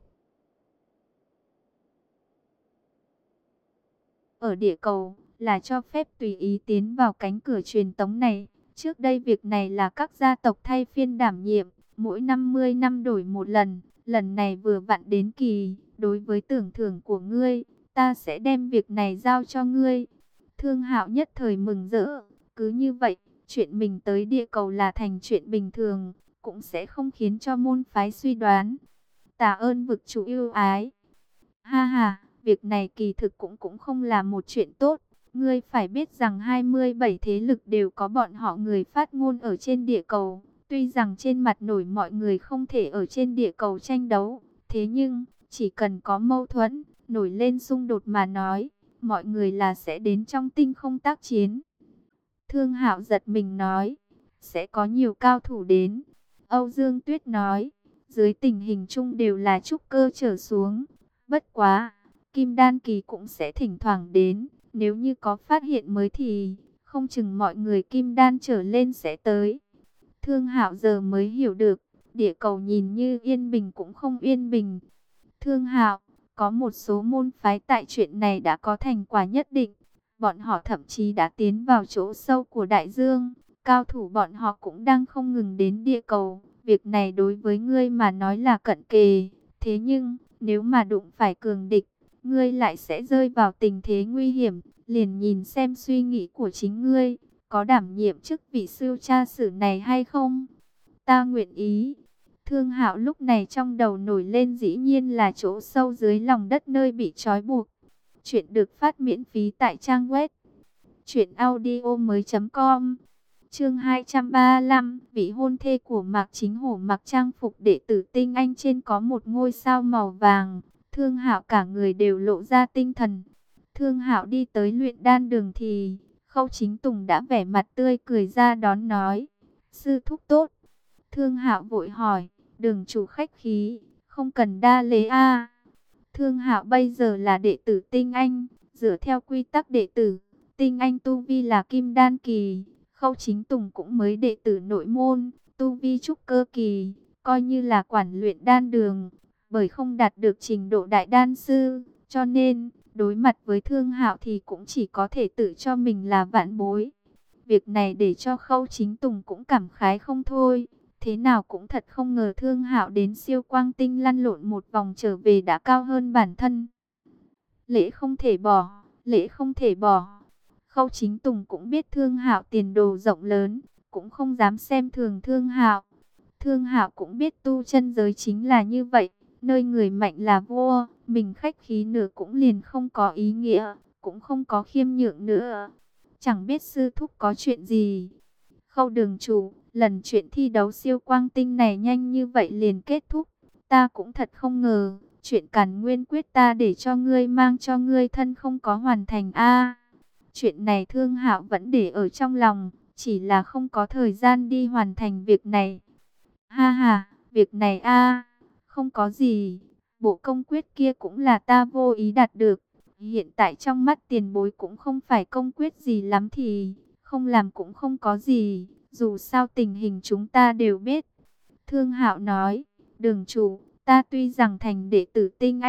Ở địa cầu, là cho phép tùy ý tiến vào cánh cửa truyền tống này. Trước đây việc này là các gia tộc thay phiên đảm nhiệm, mỗi 50 năm đổi một lần. Lần này vừa vặn đến kỳ, đối với tưởng thưởng của ngươi, ta sẽ đem việc này giao cho ngươi. Thương Hạo nhất thời mừng rỡ, cứ như vậy, chuyện mình tới địa cầu là thành chuyện bình thường, cũng sẽ không khiến cho môn phái suy đoán. Tạ ơn vực chủ yêu ái. Ha ha, việc này kỳ thực cũng không là một chuyện tốt. Ngươi phải biết rằng 27 thế lực đều có bọn họ người phát ngôn ở trên địa cầu. Tuy rằng trên mặt nổi mọi người không thể ở trên địa cầu tranh đấu, thế nhưng chỉ cần có mâu thuẫn, nổi lên xung đột mà nói, mọi người là sẽ đến trong tinh không tác chiến. Thương Hạo giật mình nói, sẽ có nhiều cao thủ đến. Âu Dương Tuyết nói, dưới tình hình chung đều là trúc cơ trở xuống. Bất quá, Kim Đan Kỳ cũng sẽ thỉnh thoảng đến. Nếu như có phát hiện mới thì không chừng mọi người Kim Đan trở lên sẽ tới. Thương Hạo giờ mới hiểu được, địa cầu nhìn như yên bình cũng không yên bình. Thương Hạo, có một số môn phái tại chuyện này đã có thành quả nhất định. Bọn họ thậm chí đã tiến vào chỗ sâu của đại dương. Cao thủ bọn họ cũng đang không ngừng đến địa cầu. Việc này đối với ngươi mà nói là cận kề. Thế nhưng, nếu mà đụng phải cường địch, ngươi lại sẽ rơi vào tình thế nguy hiểm. Liền nhìn xem suy nghĩ của chính ngươi, có đảm nhiệm chức vị siêu tra sử này hay không? Ta nguyện ý. Thương Hạo lúc này trong đầu nổi lên dĩ nhiên là chỗ sâu dưới lòng đất nơi bị trói buộc. Chuyện được phát miễn phí tại trang web truyệnaudiomoi.com. Chương 235, vị hôn thê của Mạc Chính Hổ mặc trang phục đệ tử tinh anh trên có một ngôi sao màu vàng. Thương Hạo cả người đều lộ ra tinh thần. Thương Hạo đi tới luyện đan đường thì Khâu Chính Tùng đã vẻ mặt tươi cười ra đón nói, sư thúc tốt. Thương Hạo vội hỏi, đường chủ khách khí, không cần đa lễ a. Thương Hạo bây giờ là đệ tử tinh anh, dựa theo quy tắc đệ tử, tinh anh tu vi là kim đan kỳ. Khâu Chính Tùng cũng mới đệ tử nội môn, tu vi trúc cơ kỳ, coi như là quản luyện đan đường, bởi không đạt được trình độ đại đan sư, cho nên đối mặt với Thương Hạo thì cũng chỉ có thể tự cho mình là vạn bối. Việc này để cho Khâu Chính Tùng cũng cảm khái không thôi. Thế nào cũng thật không ngờ Thương Hạo đến siêu quang tinh lăn lộn một vòng trở về đã cao hơn bản thân. Lễ không thể bỏ, lễ không thể bỏ. Khâu Chính Tùng cũng biết Thương Hạo tiền đồ rộng lớn, cũng không dám xem thường Thương Hạo. Thương Hạo cũng biết tu chân giới chính là như vậy, nơi người mạnh là vua, mình khách khí nữa cũng liền không có ý nghĩa, cũng không có khiêm nhượng nữa. Chẳng biết sư thúc có chuyện gì. Khâu đường chủ, lần chuyện thi đấu siêu quang tinh này nhanh như vậy liền kết thúc. Ta cũng thật không ngờ, chuyện Càn Nguyên quyết ta để cho ngươi mang cho ngươi thân không có hoàn thành a. Chuyện này Thương Hạo vẫn để ở trong lòng, chỉ là không có thời gian đi hoàn thành việc này. Ha ha, việc này a, không có gì. Bộ công quyết kia cũng là ta vô ý đạt được. Hiện tại trong mắt tiền bối cũng không phải công quyết gì lắm thì không làm cũng không có gì. Dù sao tình hình chúng ta đều biết. Thương Hạo nói, đường chủ, ta tuy rằng thành đệ tử tinh anh,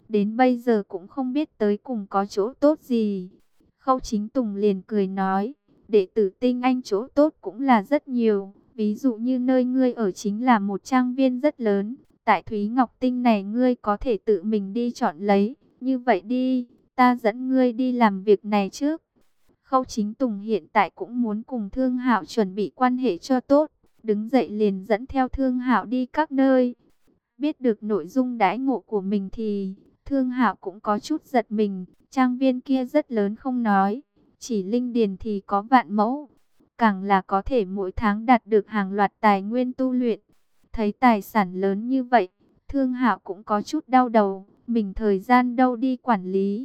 đến bây giờ cũng không biết tới cùng có chỗ tốt gì. Khâu Chính Tùng liền cười nói, đệ tử tinh anh chỗ tốt cũng là rất nhiều. Ví dụ như nơi ngươi ở chính là một trang viên rất lớn. Tại Thúy Ngọc Tinh này ngươi có thể tự mình đi chọn lấy. Như vậy đi, ta dẫn ngươi đi làm việc này trước. Khâu Chính Tùng hiện tại cũng muốn cùng Thương Hạo chuẩn bị quan hệ cho tốt. Đứng dậy liền dẫn theo Thương Hạo đi các nơi. Biết được nội dung đãi ngộ của mình thì Thương Hạo cũng có chút giật mình. Trang viên kia rất lớn không nói, chỉ linh điền thì có vạn mẫu. Càng là có thể mỗi tháng đạt được hàng loạt tài nguyên tu luyện. Thấy tài sản lớn như vậy, Thương Hạo cũng có chút đau đầu. Mình thời gian đâu đi quản lý.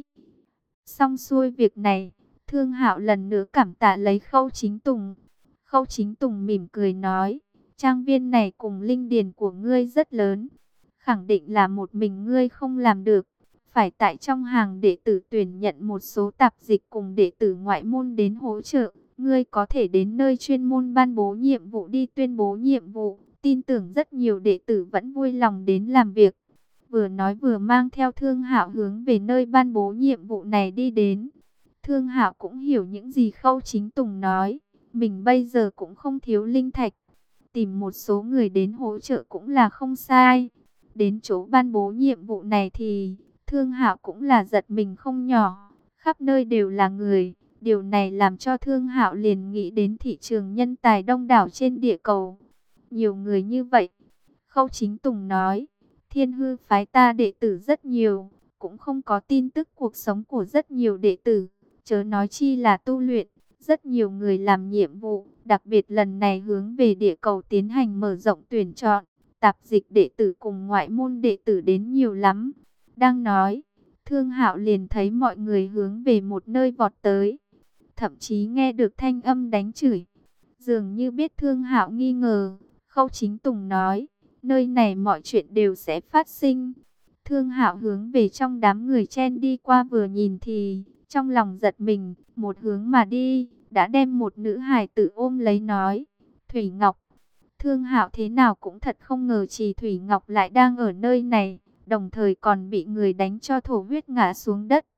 Xong xuôi việc này, Thương Hạo lần nữa cảm tạ lấy Khâu Chính Tùng. Khâu Chính Tùng mỉm cười nói, trang viên này cùng linh điền của ngươi rất lớn. Khẳng định là một mình ngươi không làm được. Phải tại trong hàng đệ tử tuyển nhận một số tạp dịch cùng đệ tử ngoại môn đến hỗ trợ. Ngươi có thể đến nơi chuyên môn ban bố nhiệm vụ đi tuyên bố nhiệm vụ. Tin tưởng rất nhiều đệ tử vẫn vui lòng đến làm việc. Vừa nói vừa mang theo Thương Hạo hướng về nơi ban bố nhiệm vụ này đi đến. Thương Hạo cũng hiểu những gì Khâu Chính Tùng nói. Mình bây giờ cũng không thiếu linh thạch. Tìm một số người đến hỗ trợ cũng là không sai. Đến chỗ ban bố nhiệm vụ này thì Thương Hạo cũng là giật mình không nhỏ. Khắp nơi đều là người. Điều này làm cho Thương Hạo liền nghĩ đến thị trường nhân tài đông đảo trên địa cầu. Nhiều người như vậy. Khâu Chính Tùng nói, Thiên Hư phái ta đệ tử rất nhiều, cũng không có tin tức cuộc sống của rất nhiều đệ tử, chớ nói chi là tu luyện. Rất nhiều người làm nhiệm vụ, đặc biệt lần này hướng về địa cầu tiến hành mở rộng tuyển chọn, tạp dịch đệ tử cùng ngoại môn đệ tử đến nhiều lắm. Đang nói, Thương Hạo liền thấy mọi người hướng về một nơi vọt tới, thậm chí nghe được thanh âm đánh chửi. Dường như biết Thương Hạo nghi ngờ, Khâu Chính Tùng nói, nơi này mọi chuyện đều sẽ phát sinh. Thương Hạo hướng về trong đám người chen đi qua, vừa nhìn thì trong lòng giật mình, một hướng mà đi, đã đem một nữ hài tử ôm lấy nói, Thủy Ngọc. Thương Hạo thế nào cũng thật không ngờ Trì Thủy Ngọc lại đang ở nơi này, đồng thời còn bị người đánh cho thổ huyết ngã xuống đất.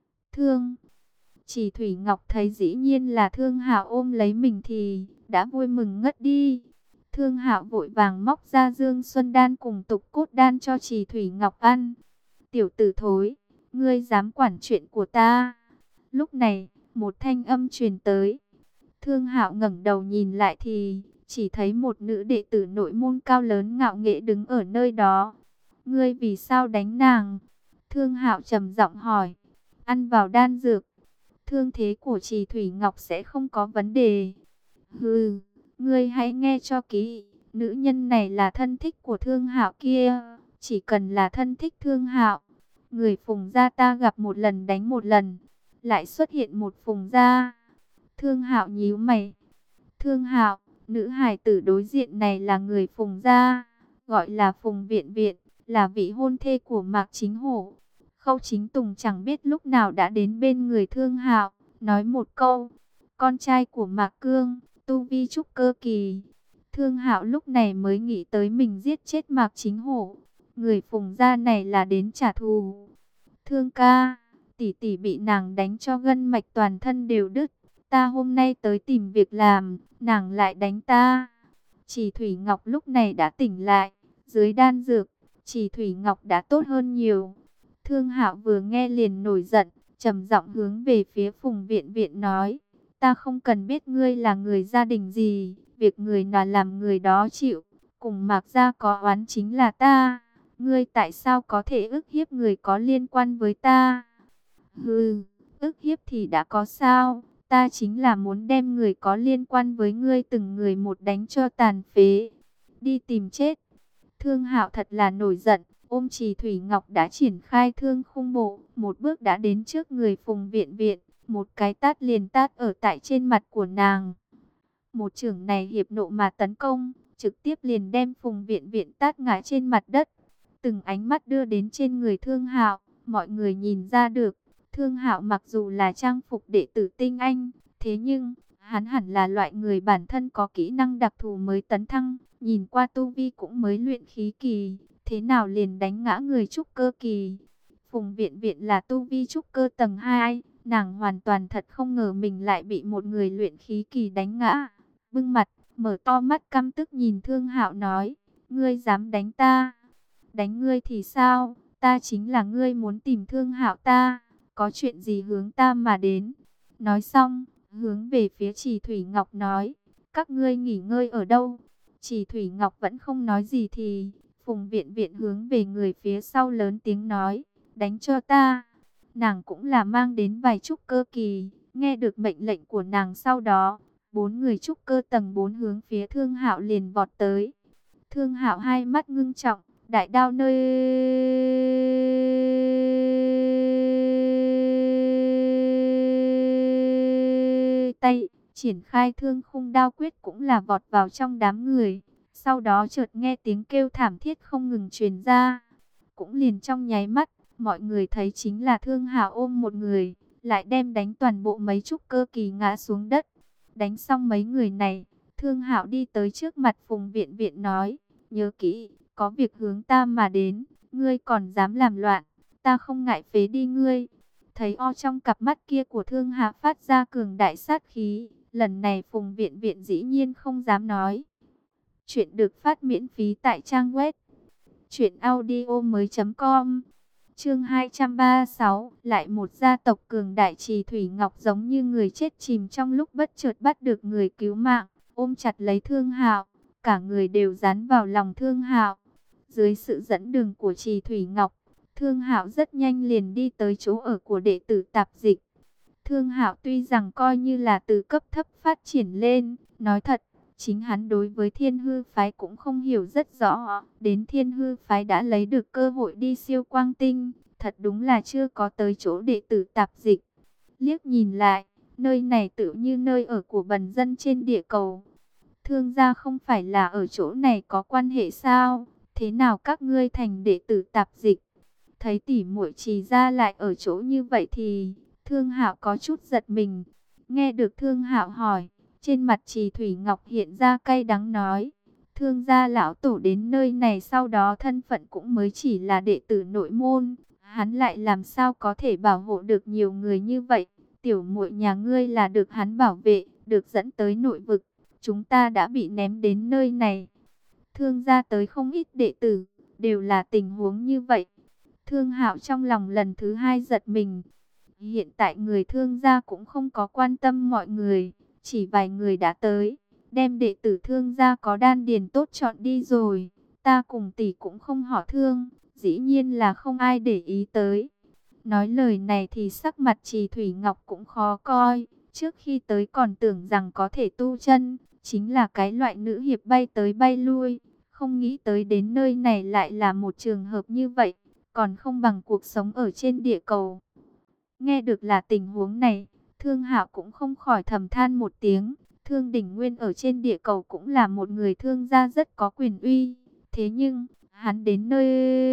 Trì Thủy Ngọc thấy dĩ nhiên là Thương Hạo ôm lấy mình thì đã vui mừng ngất đi. Thương Hạo vội vàng móc ra Dương Xuân Đan cùng Tục Cốt Đan cho Trì Thủy Ngọc ăn. Tiểu tử thối, ngươi dám quản chuyện của ta? Lúc này, một thanh âm truyền tới. Thương Hạo ngẩng đầu nhìn lại thì chỉ thấy một nữ đệ tử nội môn cao lớn ngạo nghễ đứng ở nơi đó. Ngươi vì sao đánh nàng? Thương Hạo trầm giọng hỏi. Ăn vào đan dược, thương thế của Trì Thủy Ngọc sẽ không có vấn đề. Hừ, ngươi hãy nghe cho kỹ, nữ nhân này là thân thích của Thương Hạo kia. Chỉ cần là thân thích Thương Hạo, người Phùng gia ta gặp một lần đánh một lần, lại xuất hiện một Phùng gia. Thương Hạo nhíu mày. Thương Hạo, nữ hài tử đối diện này là người Phùng gia, gọi là Phùng Viện Viện, là vị hôn thê của Mạc Chính Hổ. Khâu Chính Tùng chẳng biết lúc nào đã đến bên người Thương Hạo, nói một câu, con trai của Mạc Cương, tu vi trúc cơ kỳ. Thương Hạo lúc này mới nghĩ tới mình giết chết Mạc Chính Hổ, người Phùng gia này là đến trả thù. Thương ca, tỷ tỷ bị nàng đánh cho gân mạch toàn thân đều đứt, ta hôm nay tới tìm việc làm, nàng lại đánh ta. Trì Thủy Ngọc lúc này đã tỉnh lại, dưới đan dược, Trì Thủy Ngọc đã tốt hơn nhiều. Thương Hạo vừa nghe liền nổi giận, trầm giọng hướng về phía Phùng Viện Viện nói, ta không cần biết ngươi là người gia đình gì, việc người nào làm người đó chịu, cùng Mạc gia có oán chính là ta, ngươi tại sao có thể ức hiếp người có liên quan với ta? Hừ, ức hiếp thì đã có sao, ta chính là muốn đem người có liên quan với ngươi từng người một đánh cho tàn phế, đi tìm chết. Thương Hạo thật là nổi giận, ôm Trì Thủy Ngọc đã triển khai thương khung bộ, một bước đã đến trước người Phùng Viện Viện, một cái tát liền tát ở tại trên mặt của nàng. Một chưởng này hiệp nộ mà tấn công, trực tiếp liền đem Phùng Viện Viện tát ngã trên mặt đất. Từng ánh mắt đưa đến trên người Thương Hạo, mọi người nhìn ra được, Thương Hạo mặc dù là trang phục đệ tử tinh anh, thế nhưng hắn hẳn là loại người bản thân có kỹ năng đặc thù mới tấn thăng, nhìn qua tu vi cũng mới luyện khí kỳ, thế nào liền đánh ngã người trúc cơ kỳ. Phùng Viện Viện là tu vi trúc cơ tầng 2, nàng hoàn toàn thật không ngờ mình lại bị một người luyện khí kỳ đánh ngã. Bưng mặt, mở to mắt căm tức nhìn Thương Hạo nói, ngươi dám đánh ta? Đánh ngươi thì sao? Ta chính là ngươi muốn tìm Thương Hạo ta, có chuyện gì hướng ta mà đến? Nói xong, hướng về phía Trì Thủy Ngọc nói, các ngươi nghỉ ngơi ở đâu? Trì Thủy Ngọc vẫn không nói gì thì Phùng Viện Viện hướng về người phía sau lớn tiếng nói, đánh cho ta. Nàng cũng là mang đến vài trúc cơ kỳ, nghe được mệnh lệnh của nàng sau đó, 4 người trúc cơ tầng 4 hướng phía Thương Hạo liền vọt tới. Thương Hạo hai mắt ngưng trọng, đại đao nơi tay, triển khai thương khung đao quyết cũng là vọt vào trong đám người. Sau đó chợt nghe tiếng kêu thảm thiết không ngừng truyền ra. Cũng liền trong nháy mắt, mọi người thấy chính là Thương Hạo ôm một người, lại đem đánh toàn bộ mấy trúc cơ kỳ ngã xuống đất. Đánh xong mấy người này, Thương Hạo đi tới trước mặt Phùng Viện Viện nói, nhớ kỹ, có việc hướng ta mà đến, ngươi còn dám làm loạn, ta không ngại phế đi ngươi. Thấy trong cặp mắt kia của Thương Hạo phát ra cường đại sát khí, lần này Phùng Viện Viện dĩ nhiên không dám nói. Chuyện được phát miễn phí tại trang web truyệnaudiomoi.com. Chương 236, lại một gia tộc cường đại. Trì Thủy Ngọc giống như người chết chìm trong lúc bất chợt bắt được người cứu mạng, ôm chặt lấy Thương Hạo, cả người đều dán vào lòng Thương Hạo. Dưới sự dẫn đường của Trì Thủy Ngọc, Thương Hạo rất nhanh liền đi tới chỗ ở của đệ tử tạp dịch. Thương Hạo tuy rằng coi như là từ cấp thấp phát triển lên, nói thật, chính hắn đối với Thiên Hư phái cũng không hiểu rất rõ, đến Thiên Hư phái đã lấy được cơ hội đi siêu quang tinh, thật đúng là chưa có tới chỗ đệ tử tạp dịch. Liếc nhìn lại, nơi này tự như nơi ở của bần dân trên địa cầu. Thương gia không phải là ở chỗ này có quan hệ sao? Thế nào các ngươi thành đệ tử tạp dịch? Thấy tỷ muội Trì gia lại ở chỗ như vậy thì Thương Hạo có chút giật mình. Nghe được Thương Hạo hỏi, trên mặt Trì Thủy Ngọc hiện ra cay đắng nói, Thương gia lão tổ đến nơi này sau đó thân phận cũng mới chỉ là đệ tử nội môn, hắn lại làm sao có thể bảo hộ được nhiều người như vậy? Tiểu muội nhà ngươi là được hắn bảo vệ, được dẫn tới nội vực, chúng ta đã bị ném đến nơi này. Thương gia tới không ít đệ tử, đều là tình huống như vậy. Thương Hạo trong lòng lần thứ hai giật mình. Hiện tại người Thương gia cũng không có quan tâm mọi người, chỉ vài người đã tới, đem đệ tử Thương gia có đan điền tốt chọn đi rồi. Ta cùng tỷ cũng không hỏi Thương, dĩ nhiên là không ai để ý tới. Nói lời này thì sắc mặt Trì Thủy Ngọc cũng khó coi, trước khi tới còn tưởng rằng có thể tu chân, chính là cái loại nữ hiệp bay tới bay lui, không nghĩ tới đến nơi này lại là một trường hợp như vậy, còn không bằng cuộc sống ở trên địa cầu. Nghe được là tình huống này, Thương Hạo cũng không khỏi thầm than một tiếng. Thương Đình Nguyên ở trên địa cầu cũng là một người thương gia rất có quyền uy. Thế nhưng, hắn đến nơi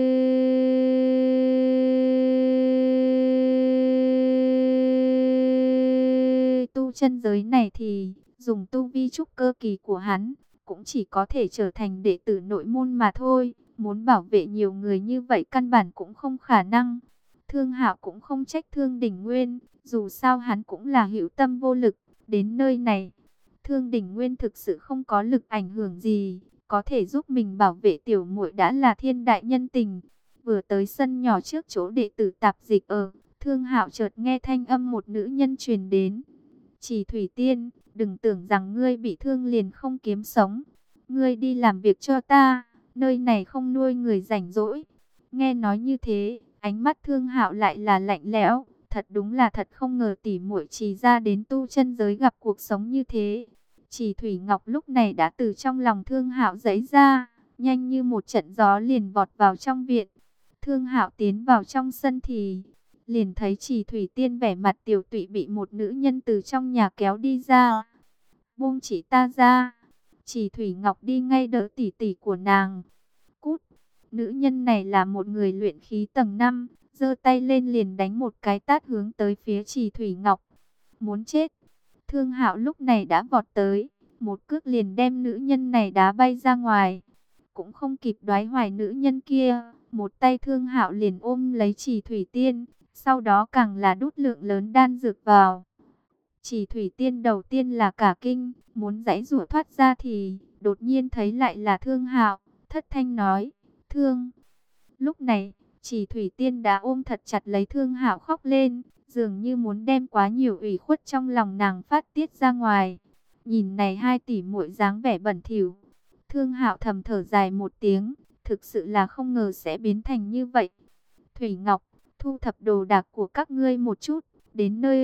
tu chân giới này thì dùng tu vi trúc cơ kỳ của hắn, cũng chỉ có thể trở thành đệ tử nội môn mà thôi. Muốn bảo vệ nhiều người như vậy căn bản cũng không khả năng. Thương Hạo cũng không trách Thương Đình Nguyên, dù sao hắn cũng là hữu tâm vô lực. Đến nơi này, Thương Đình Nguyên thực sự không có lực ảnh hưởng gì, có thể giúp mình bảo vệ tiểu muội đã là thiên đại nhân tình. Vừa tới sân nhỏ trước chỗ đệ tử tạp dịch ở, Thương Hạo chợt nghe thanh âm một nữ nhân truyền đến. Chỉ Thủy Tiên, đừng tưởng rằng ngươi bị thương liền không kiếm sống. Ngươi đi làm việc cho ta, nơi này không nuôi người rảnh rỗi. Nghe nói như thế, ánh mắt Thương Hạo lại là lạnh lẽo, thật đúng là thật không ngờ tỷ muội Trì gia đến tu chân giới gặp cuộc sống như thế. Trì Thủy Ngọc lúc này đã từ trong lòng Thương Hạo giãy ra, nhanh như một trận gió liền vọt vào trong viện. Thương Hạo tiến vào trong sân thì liền thấy Trì Thủy Tiên vẻ mặt tiểu tụy bị một nữ nhân từ trong nhà kéo đi ra. Buông chỉ ta ra. Trì Thủy Ngọc đi ngay đỡ tỷ tỷ của nàng. Cút. Nữ nhân này là một người luyện khí tầng 5, giơ tay lên liền đánh một cái tát hướng tới phía Trì Thủy Ngọc. Muốn chết. Thương Hạo lúc này đã vọt tới, một cước liền đem nữ nhân này đá bay ra ngoài. Cũng không kịp đoái hoài nữ nhân kia, một tay Thương Hạo liền ôm lấy Chỉ Thủy Tiên, sau đó càng là đút lượng lớn đan dược vào. Chỉ Thủy Tiên đầu tiên là cả kinh, muốn giãy giụa thoát ra thì đột nhiên thấy lại là Thương Hạo, thất thanh nói: "Thương." Lúc này, Chỉ Thủy Tiên đã ôm thật chặt lấy Thương Hạo khóc lên, dường như muốn đem quá nhiều ủy khuất trong lòng nàng phát tiết ra ngoài. Nhìn này hai tỷ muội dáng vẻ bẩn thỉu, Thương Hạo thầm thở dài một tiếng, thực sự là không ngờ sẽ biến thành như vậy. Thủy Ngọc, thu thập đồ đạc của các ngươi một chút, đến nơi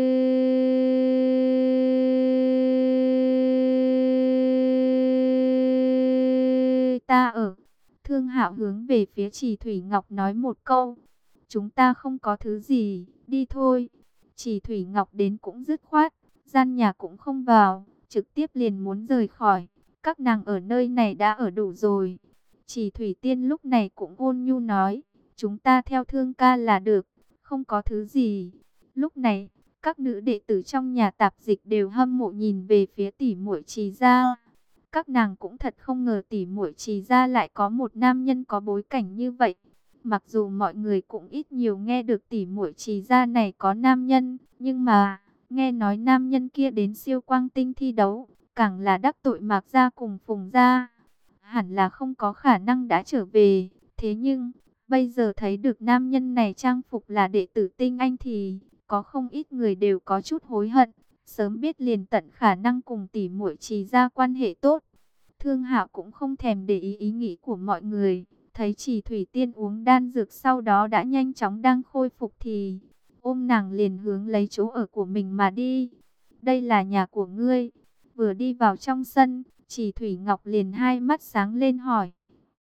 ta ở. Thương Hạo hướng về phía Chỉ Thủy Ngọc nói một câu: "Chúng ta không có thứ gì, đi thôi." Chỉ Thủy Ngọc đến cũng dứt khoát, gian nhà cũng không vào, trực tiếp liền muốn rời khỏi. Các nàng ở nơi này đã ở đủ rồi. Chỉ Thủy Tiên lúc này cũng ôn nhu nói: "Chúng ta theo Thương ca là được, không có thứ gì." Lúc này, các nữ đệ tử trong nhà tạp dịch đều hâm mộ nhìn về phía tỷ muội Trì gia. Các nàng cũng thật không ngờ tỷ muội Trì gia lại có một nam nhân có bối cảnh như vậy. Mặc dù mọi người cũng ít nhiều nghe được tỷ muội Trì gia này có nam nhân, nhưng mà nghe nói nam nhân kia đến Siêu Quang Tinh thi đấu, càng là đắc tội Mạc gia cùng Phùng gia, hẳn là không có khả năng đã trở về. Thế nhưng bây giờ thấy được nam nhân này trang phục là đệ tử tinh anh thì có không ít người đều có chút hối hận. Sớm biết liền tận khả năng cùng tỷ muội Trì gia quan hệ tốt. Thương Hạo cũng không thèm để ý ý nghĩ của mọi người, thấy Chỉ Thủy Tiên uống đan dược sau đó đã nhanh chóng đang khôi phục thì ôm nàng liền hướng lấy chỗ ở của mình mà đi. "Đây là nhà của ngươi." Vừa đi vào trong sân, Chỉ Thủy Ngọc liền hai mắt sáng lên hỏi: